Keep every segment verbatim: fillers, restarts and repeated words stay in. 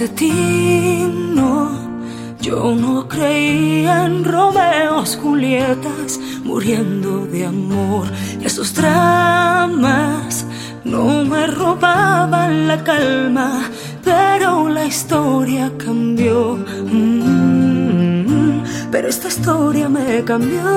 destino. Yo no creía en Romeos, Julietas, muriendo de amor. Esos dramas no me robaban la calma, pero la historia cambió. Mm, pero esta historia me cambió.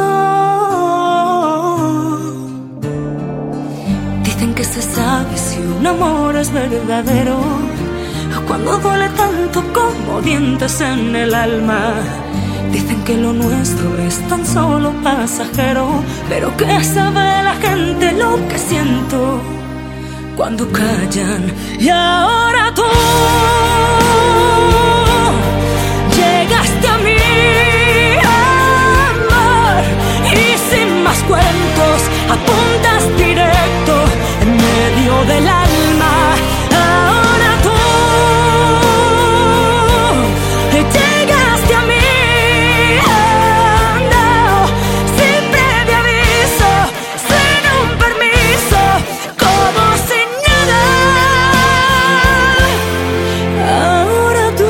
Dicen que se sabe si un amor es verdadero cuando duele tanto como dientes en el alma. Dicen que lo nuestro es tan solo pasajero, pero ¿qué sabe la gente lo que siento cuando callan? Y ahora tú llegaste a mí, amor, y sin más cuentos apuntas directo en medio del alma. Ahora tú llegaste a mí, oh, no, sin previo aviso, sin un permiso, como sin nada. Ahora tú.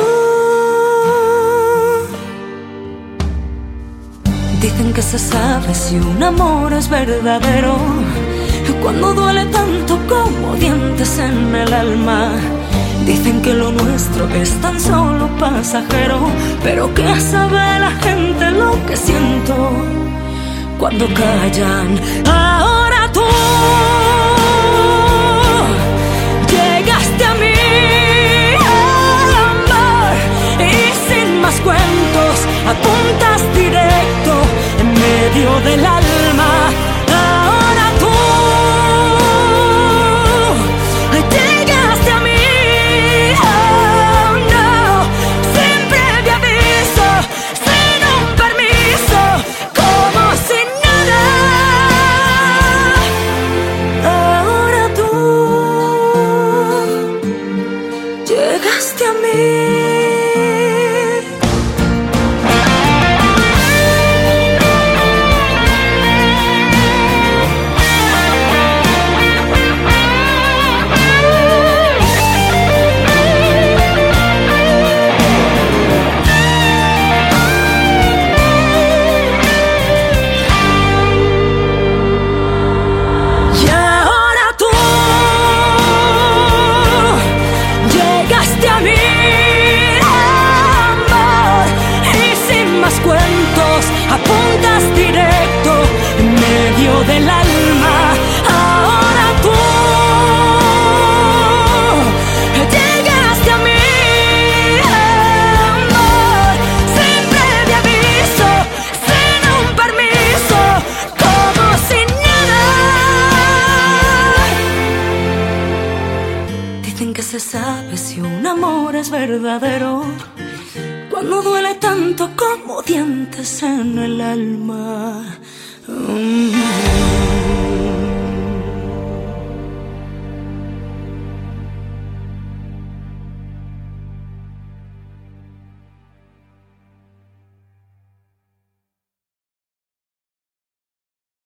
Dicen que se sabe si un amor es verdadero cuando duele tanto como dientes en el alma. Dicen que lo nuestro es tan solo pasajero, pero ¿qué sabe la gente lo que siento cuando callan? Ahora tú llegaste a mí, amor, y sin más cuentos apuntas directo en medio del alma. Ahora tú llegaste a mí, llegaste a mí. Apuntas directo en medio del alma. Ahora tú llegaste a mí, amor, sin previo aviso, sin un permiso, como sin nada. Dicen que se sabe si un amor es verdadero cuando duele tanto como dientes en el alma. Mm.